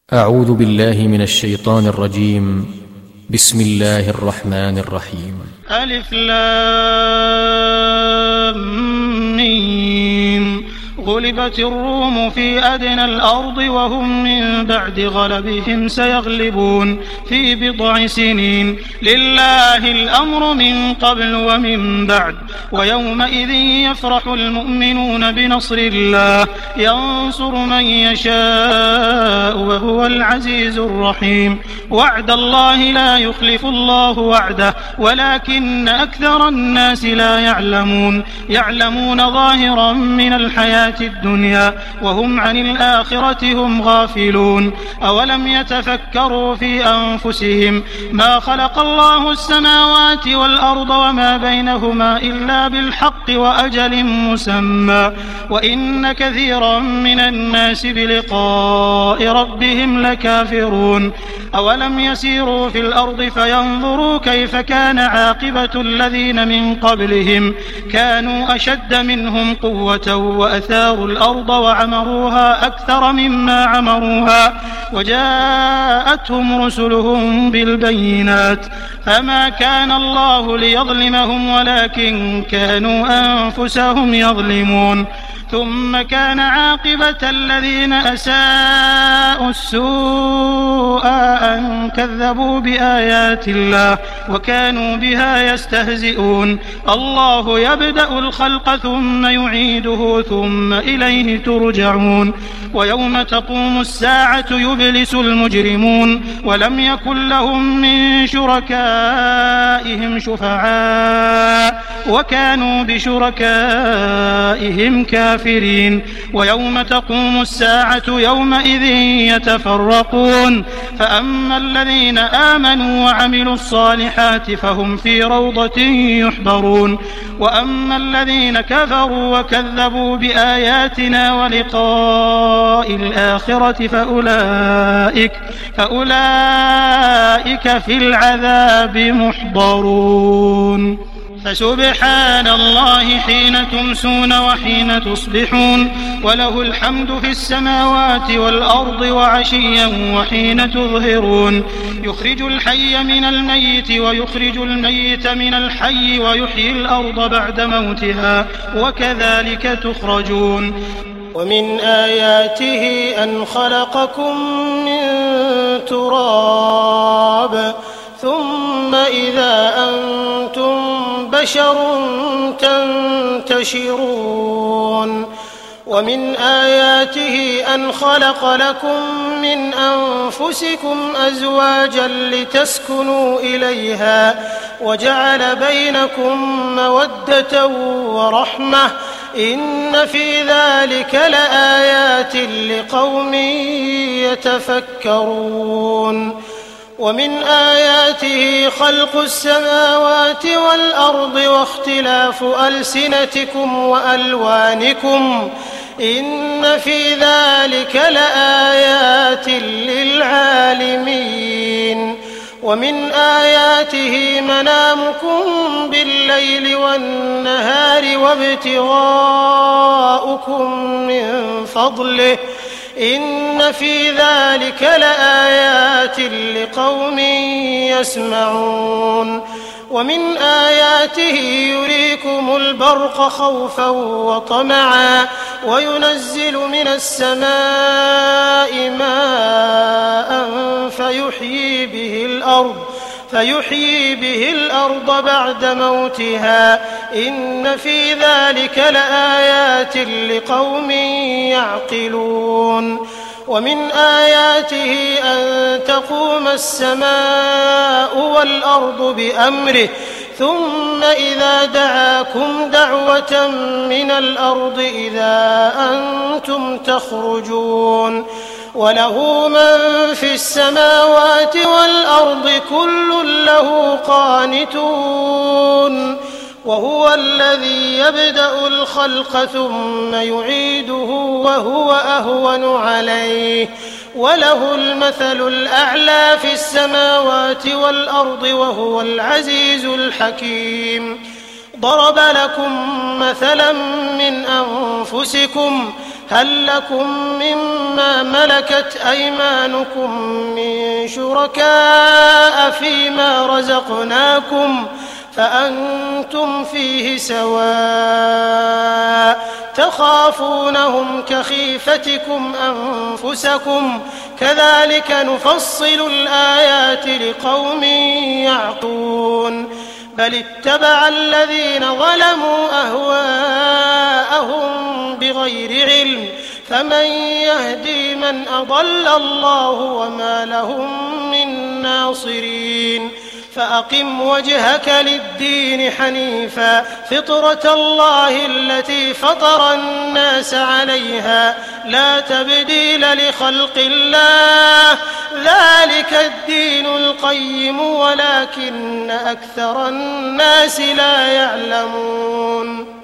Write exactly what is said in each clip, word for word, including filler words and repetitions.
أعوذ بالله من الشيطان الرجيم. بسم الله الرحمن الرحيم. ألف لام ميم. غلبت الروم في أدنى الأرض وهم من بعد غلبهم سيغلبون في بضع سنين. لله الأمر من قبل ومن بعد. ويومئذ يفرح المؤمنون بنصر الله ينصر من يشاء وهو العزيز الرحيم. وعد الله لا يخلف الله وعده ولكن أكثر الناس لا يعلمون. يعلمون ظاهرا من الحياة الدنيا وهم عن الآخرة هم غافلون. أولم يتفكروا في أنفسهم ما خلق الله السماوات والأرض وما بينهما إلا بالحق وأجل مسمى وإن كثيرا من الناس بلقاء ربهم لكافرون. أولم يسيروا في الأرض فينظروا كيف كان عاقبة الذين من قبلهم كانوا أشد منهم قوة وأثاروا الأرض وعمروها أكثر مما عمروها وجاءتهم رسلهم بالبينات فما كان الله ليظلمهم ولكن كانوا أنفسهم يظلمون. ثم كان عاقبة الذين أساءوا السوء أن كذبوا بآيات الله وكانوا بها يستهزئون. الله يبدأ الخلق ثم يعيده ثم إليه ترجعون. ويوم تقوم الساعة يبلس المجرمون ولم يكن لهم من شركائهم شفعاء وكانوا بشركائهم كافرين. ويوم تقوم الساعة يومئذ يتفرقون فأما الذين آمنوا وعملوا الصالحات فهم في روضة يحبرون وأما الذين كفروا وكذبوا بآياتنا ولقاء الآخرة فأولئك, فأولئك في العذاب محضرون. فسبحان الله حين تمسون وحين تصبحون وله الحمد في السماوات والأرض وعشيا وحين تظهرون. يخرج الحي من الميت ويخرج الميت من الحي ويحيي الأرض بعد موتها وكذلك تخرجون. ومن آياته أن خلقكم من تراب ثم إذا أنتم بشر تنتشرون. ومن آياته أن خلق لكم من أنفسكم أزواجا لتسكنوا إليها وجعل بينكم مودة ورحمة إن في ذلك لآيات لقوم يتفكرون. ومن آياته خلق السماوات والأرض واختلاف ألسنتكم وألوانكم إن في ذلك لآيات للعالمين. ومن آياته منامكم بالليل والنهار وابتغاؤكم من فضله إن في ذلك لآيات لقوم يسمعون. ومن آياته يريكم البرق خوفا وطمعا وينزل من السماء ماء فيحيي به الأرض فيحيي به الأرض بعد موتها إن في ذلك لآيات لقوم يعقلون. ومن آياته أن تقوم السماء والأرض بأمره ثم إذا دعاكم دعوة من الأرض إذا أنتم تخرجون. وله من في السماوات والأرض كل له قانتون. وهو الذي يبدأ الخلق ثم يعيده وهو أهون عليه وله المثل الأعلى في السماوات والأرض وهو العزيز الحكيم. ضرب لكم مثلا من أنفسكم هل لكم مما ملكت أيمانكم من شركاء فيما رزقناكم فأنتم فيه سواء تخافونهم كخيفتكم أنفسكم كذلك نفصل الآيات لقوم يعقلون بل اتبع الذين ظلموا أهواءهم بغير علم فمن يهدي من أضل الله وما لهم من ناصرين فأقم وجهك للدين حنيفا فطرة الله التي فطر الناس عليها لا تبديل لخلق الله ذلك الدين القيم ولكن أكثر الناس لا يعلمون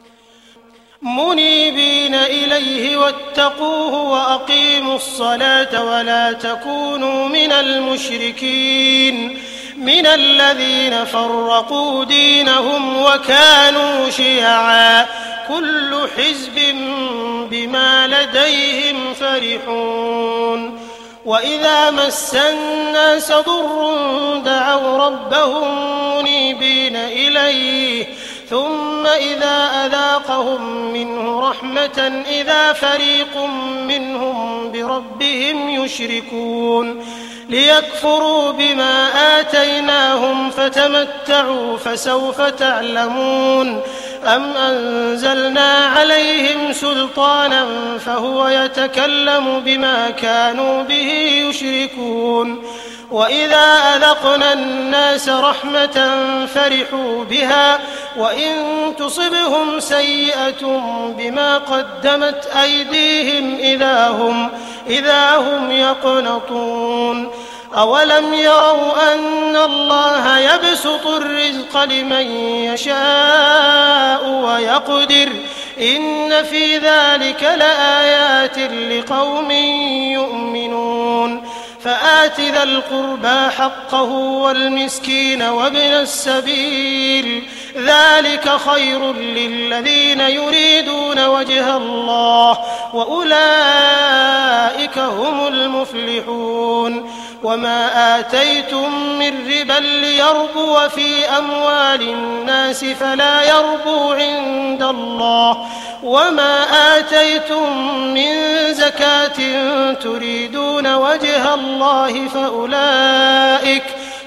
منيبين إليه واتقوه وأقيموا الصلاة ولا تكونوا من المشركين من الذين فرقوا دينهم وكانوا شيعا كل حزب بما لديهم فرحون وإذا مس الناس ضر دعوا ربهم منيبين إليه ثم إذا أذاقهم منه رحمة إذا فريق منهم بربهم يشركون ليكفروا بما آتيناهم فتمتعوا فسوف تعلمون أم أنزلنا عليهم سلطانا فهو يتكلم بما كانوا به يشركون وإذا أذقنا الناس رحمة فرحوا بها وإن تصبهم سيئة بما قدمت أيديهم إذا هم, إذا هم يقنطون أولم يروا أن الله يبسط الرزق لمن يشاء ويقدر إن في ذلك لآيات لقوم يؤمنون فآت ذا القربى حقه والمسكين وابن السبيل ذلك خير للذين يريدون وجه الله وأولئك هم المفلحون وما آتيتم من ربا ليربو في أموال الناس فلا يربو عند الله وما آتيتم من زكاة تريدون وجه الله فأولئك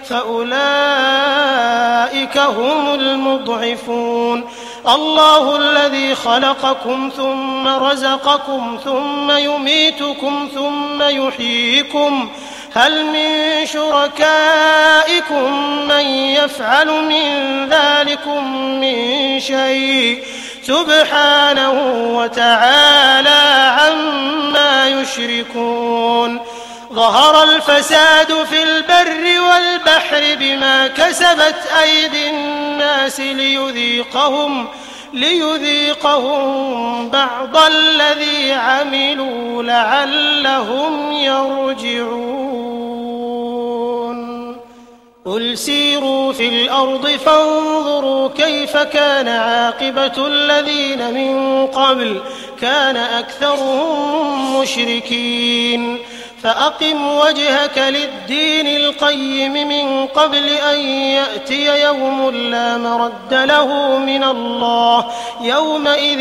فأولئك هم المضعفون الله الذي خلقكم ثم رزقكم ثم يميتكم ثم يحييكم هل من شركائكم من يفعل من ذلكم من شيء سبحانه وتعالى عما يشركون ظهر الفساد في البر والبحر بما كسبت أيدي الناس ليذيقهم ليذيقهم بعض الذي عملوا لعلهم يرجعون قل سيروا في الأرض فانظروا كيف كان عاقبة الذين من قبل كان أكثرهم مشركين فأقم وجهك للدين القيم من قبل أن يأتي يوم لا مرد له من الله يومئذ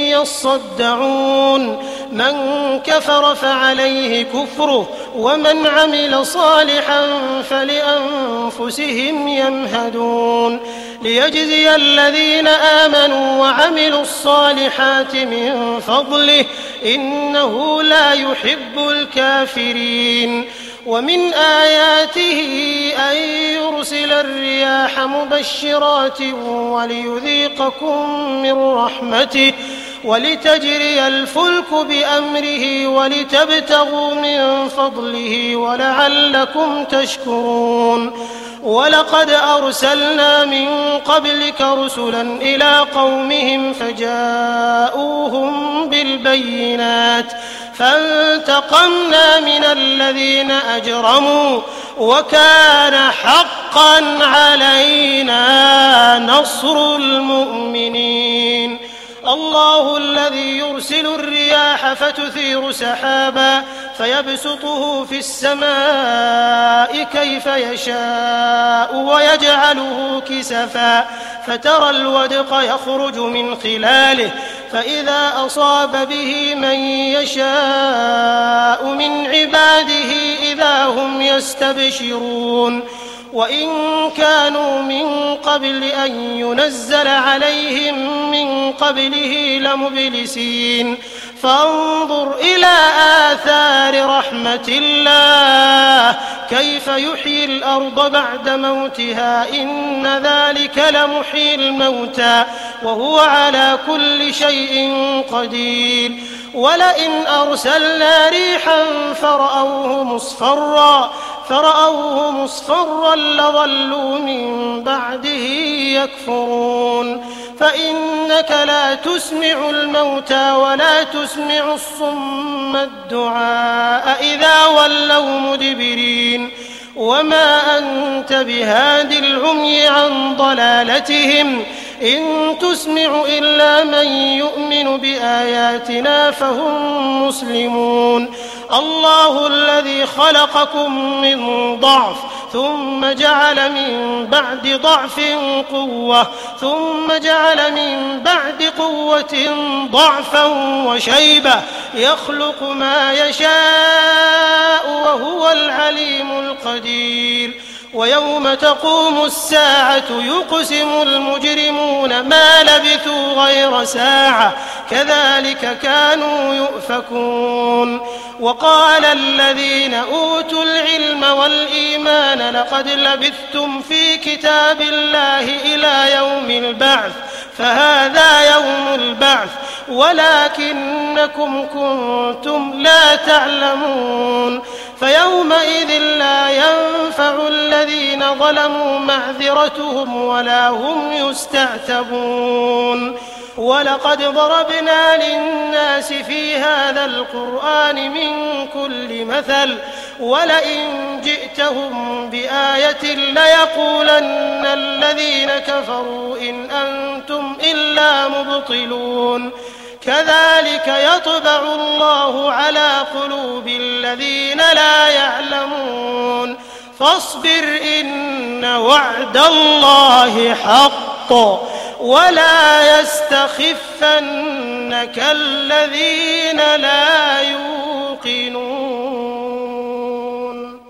يصدعون من كفر فعليه كفره ومن عمل صالحا فلأنفسهم يمهدون ليجزي الذين آمنوا وعملوا الصالحات من فضله إنه لا يحب الكافرين ومن آياته أن يرسل الرياح مبشرات وليذيقكم من رحمته ولتجري الفلك بأمره ولتبتغوا من فضله ولعلكم تشكرون ولقد أرسلنا من قبلك رسلا إلى قومهم فجاءوهم بالبينات فانتقمنا من الذين أجرموا وكان حقا علينا نصر المؤمنين الله الذي يرسل الرياح فتثير سحابا فيبسطه في السماء كيف يشاء ويجعله كسفا فترى الودق يخرج من خلاله فإذا أصاب به من يشاء من عباده إذا هم يستبشرون وإن كانوا من قبل أن ينزل عليهم من قبله لمبلسين فانظر إلى آثار رحمة الله كيف يحيي الأرض بعد موتها إن ذلك لمحيي الموتى وهو على كل شيء قدير ولئن أرسلنا ريحا فرأوه مصفرا فرأوه مصفرا لظلوا من بعده يكفرون فإنك لا تسمع الموتى ولا تسمع الصم الدعاء إذا ولوا مدبرين وما أنت بهاد العمي عن ضلالتهم إن تسمع إلا من يؤمن بآياتنا فهم مسلمون الله الذي خلقكم من ضعف ثم جعل من بعد ضعف قوة ثم جعل من بعد قوة ضعفا وشيبة يخلق ما يشاء وهو العليم القدير ويوم تقوم الساعة يقسم المجرمون ما لبثوا غير ساعة كذلك كانوا يؤفكون وقال الذين أوتوا العلم والإيمان لقد لبثتم في كتاب الله إلى يوم البعث فهذا يوم البعث ولكنكم كنتم لا تعلمون فيومئذ لا ينفع الذين ظلموا معذرتهم ولا هم يستعتبون ولقد ضربنا للناس في هذا القرآن من كل مثل ولئن جئتهم بآية ليقولن الذين كفروا إن أنتم إلا مبطلون كذلك يطبع الله على قلوب الذين لا يعلمون فاصبر إن وعد الله حق ولا يستخفنك الذين لا يوقنون